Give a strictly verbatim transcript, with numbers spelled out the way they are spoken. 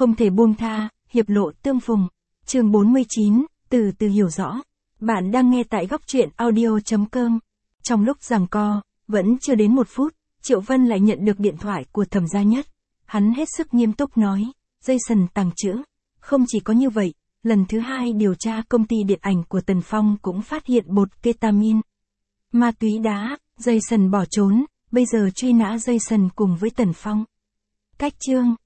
Không thể buông tha, hiệp lộ tương phùng. Chương bốn mươi chín, từ từ hiểu rõ. Bạn đang nghe tại góc truyện audio.com. Trong lúc giằng co, vẫn chưa đến một phút, Triệu Vân lại nhận được điện thoại của Thẩm Gia Nhất. Hắn hết sức nghiêm túc nói, Jason tàng trữ. Không chỉ có như vậy, lần thứ hai điều tra công ty điện ảnh của Tần Phong cũng phát hiện bột ketamin. Ma túy đá, Jason bỏ trốn, bây giờ truy nã Jason cùng với Tần Phong. Cách chương,